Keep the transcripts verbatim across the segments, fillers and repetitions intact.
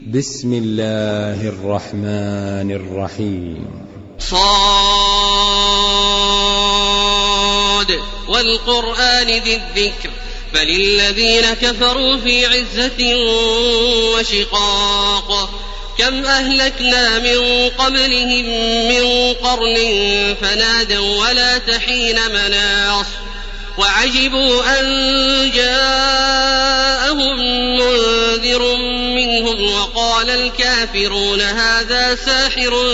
بسم الله الرحمن الرحيم. صاد والقرآن ذي الذكر بل الذين كفروا في عزة وشقاق كم أهلكنا من قبلهم من قرن فنادوا ولا تحين مناص وعجبوا أن جاءهم منذر منهم وقال الكافرون هذا ساحر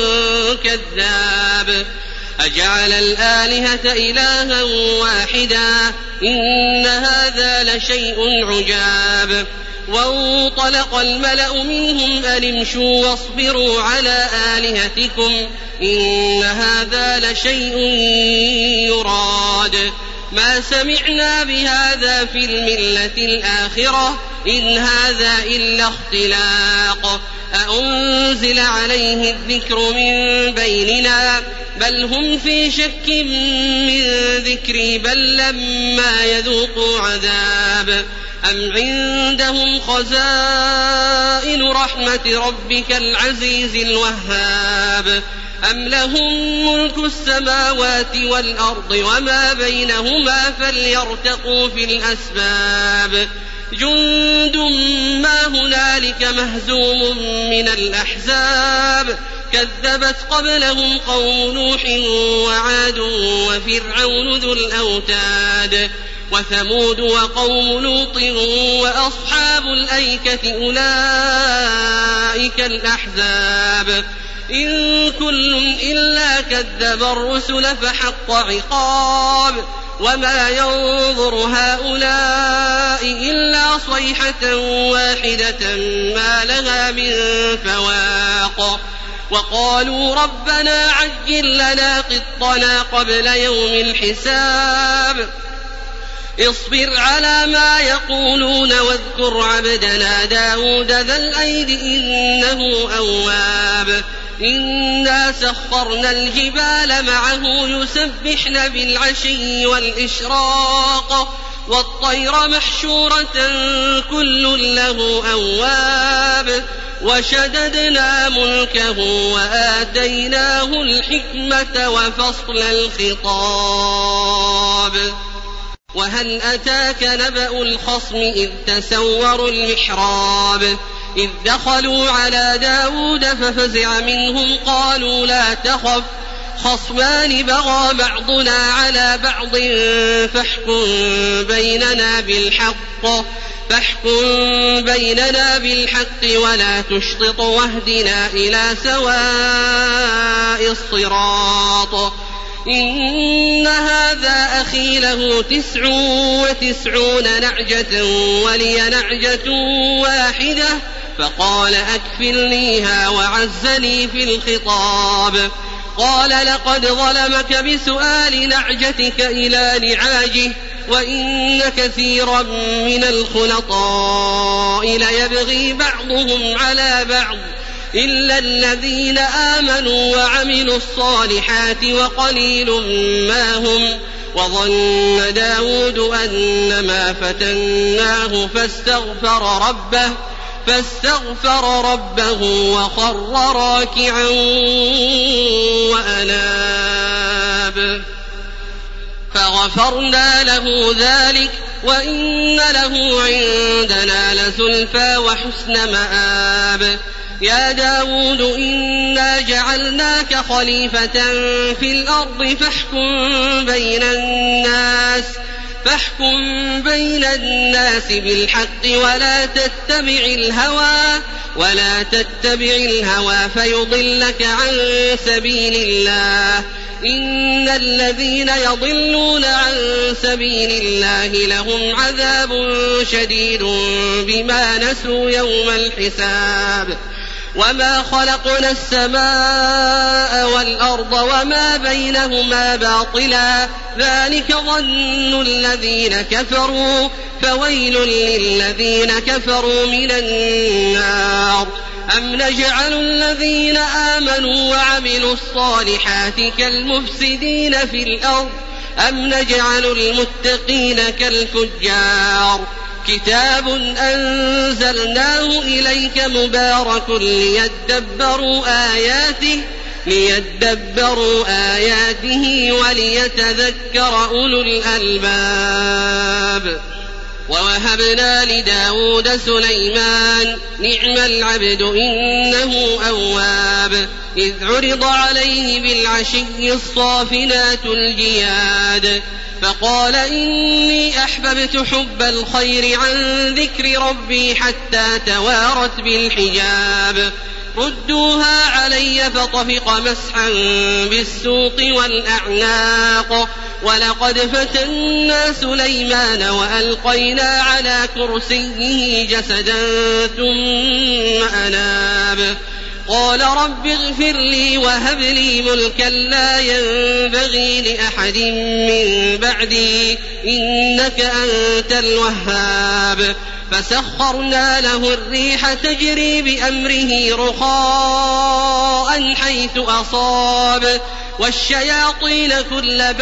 كذاب أجعل الآلهة إلها واحدا إن هذا لشيء عجاب وانطلق الملأ منهم أن امشوا واصبروا على آلهتكم إن هذا لشيء يراد ما سمعنا بهذا في الملة الآخرة إن هذا إلا اختلاق أأنزل عليه الذكر من بيننا بل هم في شك من ذكري بل لما يذوقوا عذاب أم عندهم خزائن رحمة ربك العزيز الوهاب أم لهم ملك السماوات والأرض وما بينهما فليرتقوا في الأسباب جند ما هنالك مهزوم من الأحزاب كذبت قبلهم قوم نوح وعاد وفرعون ذو الأوتاد وثمود وقوم لوط وأصحاب الأيكة أولئك الأحزاب إن كل إلا كذب الرسل فحق عقاب وما ينظر هؤلاء إلا صيحة واحدة ما لها من فواق وقالوا ربنا عجل لنا قطنا قبل يوم الحساب اصبر على ما يقولون واذكر عبدنا داود ذا الأيد إنه أواب إنا سخرنا الجبال معه يسبحن بالعشي والإشراق والطير محشورة كل له أواب وشددنا ملكه وآتيناه الحكمة وفصل الخطاب وهل أتاك نبأ الخصم إذ تسوروا المحراب إذ دخلوا على داود ففزع منهم قالوا لا تخف خصمان بغى بعضنا على بعض فاحكم بيننا بالحق فاحكم بيننا بالحق ولا تشطط واهدنا إلى سواء الصراط إن هذا أخي له تسع وتسعون نعجة ولي نعجة واحدة فقال أكفلنيها وعزني في الخطاب قال لقد ظلمك بسؤال نعجتك إلى نعاجه وإن كثيرا من الخلطاء ليبغي بعضهم على بعض إلا الذين آمنوا وعملوا الصالحات وقليل ما هم وظن داود أنما فتناه فاستغفر ربه فاستغفر ربه وخر راكعا وأناب فغفرنا له ذلك وإن له عندنا لزلفى وحسن مآب يا داود إنا جعلناك خليفة في الأرض فاحكم بين الناس فاحكم بين الناس بالحق ولا تتبع الهوى ولا تتبع الهوى فيضلك عن سبيل الله إن الذين يضلون عن سبيل الله لهم عذاب شديد بما نسوا يوم الحساب وما خلقنا السماء والأرض وما بينهما باطلا ذلك ظن الذين كفروا فويل للذين كفروا من النار أم نجعل الذين آمنوا وعملوا الصالحات كالمفسدين في الأرض أم نجعل المتقين كالفجار كتاب أنزلناه إليك مبارك ليدبروا آياته ليدبروا آياته وليتذكر أولو الألباب. ووهبنا لداود سليمان نعم العبد إنه أواب إذ عرض عليه بالعشي الصافنات الجياد فقال إني أحببت حب الخير عن ذكر ربي حتى توارت بالحجاب ردوها علي فطفق مسحا بالسوق والأعناق ولقد فتنا سليمان وألقينا على كرسيه جسدا ثم أناب قال رب اغفر لي وهب لي ملكا لا ينبغي لأحد من بعدي إنك أنت الوهاب فسخرنا له الريح تجري بأمره رخاء حيث أصاب والشياطين كل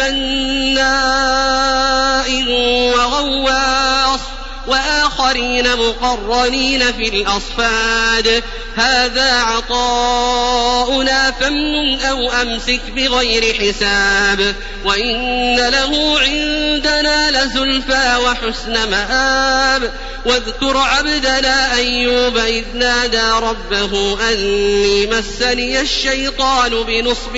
بناء وغواص وآخرين مقرنين في الأصفاد هذا عطاؤنا فامنن أو أمسك بغير حساب وإن له عندنا لزلفى وحسن مآب واذكر عبدنا أيوب إذ نادى ربه أني مسني الشيطان بنصب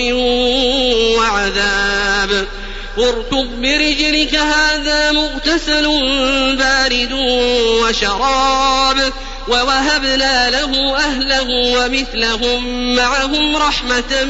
وعذاب اركض برجلك هذا مغتسل بارد وشراب ووهبنا له أهله ومثلهم معهم رحمة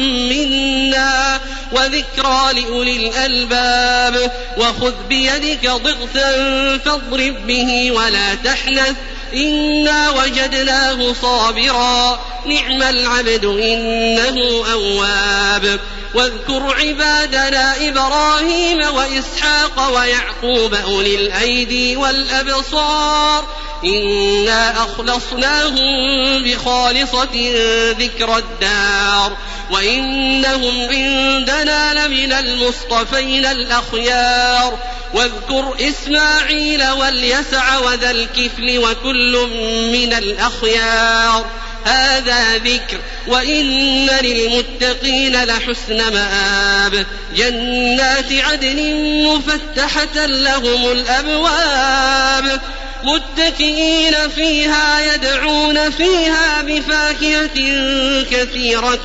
منا وذكرى لأولي الألباب وخذ بيدك ضغثا فاضرب به ولا تحنث إنا وجدناه صابرا نعم العبد إنه أواب واذكر عبادنا إبراهيم وإسحاق ويعقوب أولي الأيدي والأبصار إنا أخلصناهم بخالصة ذكر الدار وإنهم عندنا لمن المصطفين الأخيار واذكر إسماعيل واليسع وذا الكفل وكل من الأخيار هذا ذكر وإن للمتقين لحسن مآب جنات عدن مفتحة لهم الأبواب متكئين فيها يدعون فيها بفاكهة كثيرة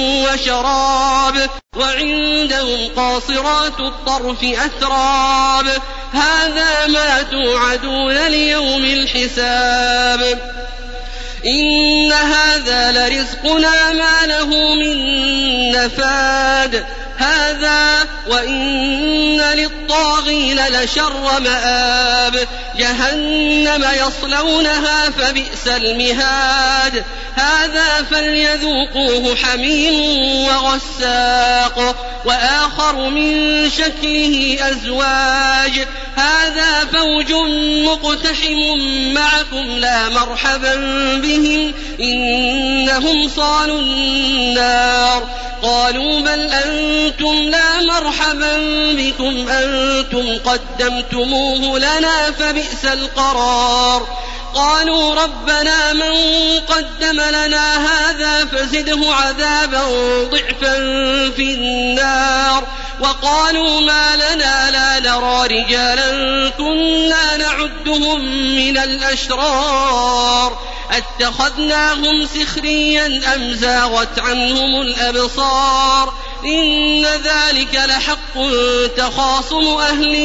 وشراب وعندهم قاصرات الطرف أتراب هذا ما توعدون ليوم الحساب إن هذا لرزقنا ما له من نفاد هذا وإن للطاغين لشر مآب جهنم يصلونها فبئس المهاد هذا فليذوقوه حميم وغساق وآخر من شكله أزواج هذا فوج مقتحم معكم لا مرحبا بهم إنهم صالوا النار قالوا بل أنتم لا مرحبا بكم أنتم قدمتموه لنا فبئس القرار قالوا ربنا من قدم لنا هذا فزده عذابا ضعفا في النار وقالوا ما لنا لا نرى رجالا كنا نعدهم من الأشرار أتخذناهم سخريا أم زاغت عنهم الأبصار إن ذلك لحق تخاصم أهل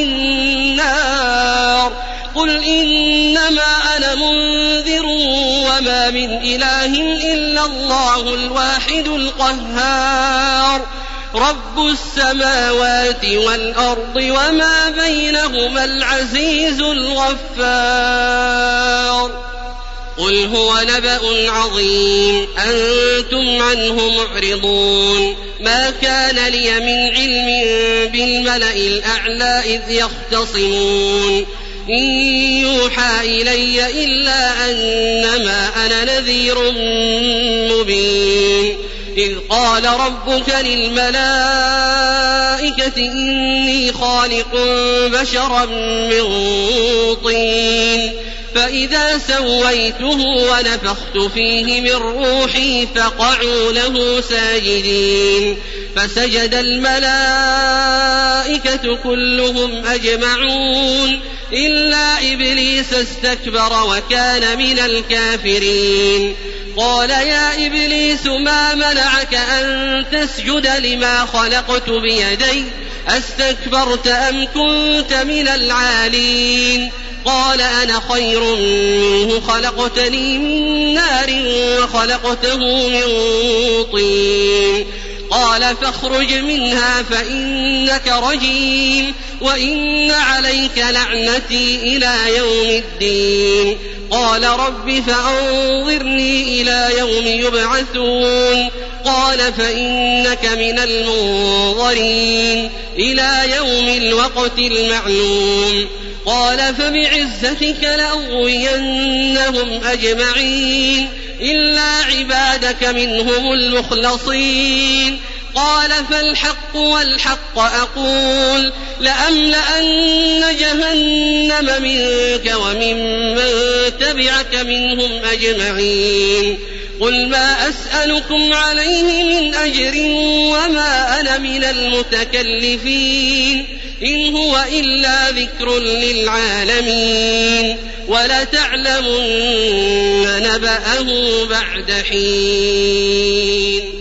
النار قل إنما أنا منذر وما من إله إلا الله الواحد القهار رب السماوات والأرض وما بينهما العزيز الغفار قل هو نبأ عظيم أنتم عنه معرضون ما كان لي من علم بالملأ الأعلى إذ يختصمون إن يوحى إلي إلا أنما أنا نذير مبين إذ قال ربك للملائكة إني خالق بشرا من طين فإذا سويته ونفخت فيه من روحي فقعوا له ساجدين فسجد الملائكة كلهم أجمعون إلا إبليس استكبر وكان من الكافرين قال يا إبليس ما منعك أن تسجد لما خلقت بيدي أستكبرت أم كنت من العالين قال أنا خير منه خلقتني من نار وخلقته من طين قال فاخرج منها فإنك رجيم وإن عليك لعنتي إلى يوم الدين قال رب فأنظرني إلى يوم يبعثون قال فإنك من المنظرين إلى يوم الوقت المعلوم قال فبعزتك لأغوينهم أجمعين إلا عبادك منهم المخلصين قال فالحق والحق أقول لأملأن جهنم منك وممن تبعك منهم أجمعين قل ما أسألكم عليه من أجر وما أنا من المتكلفين إن هو إلا ذكر للعالمين ولتعلمن نبأه بعد حين.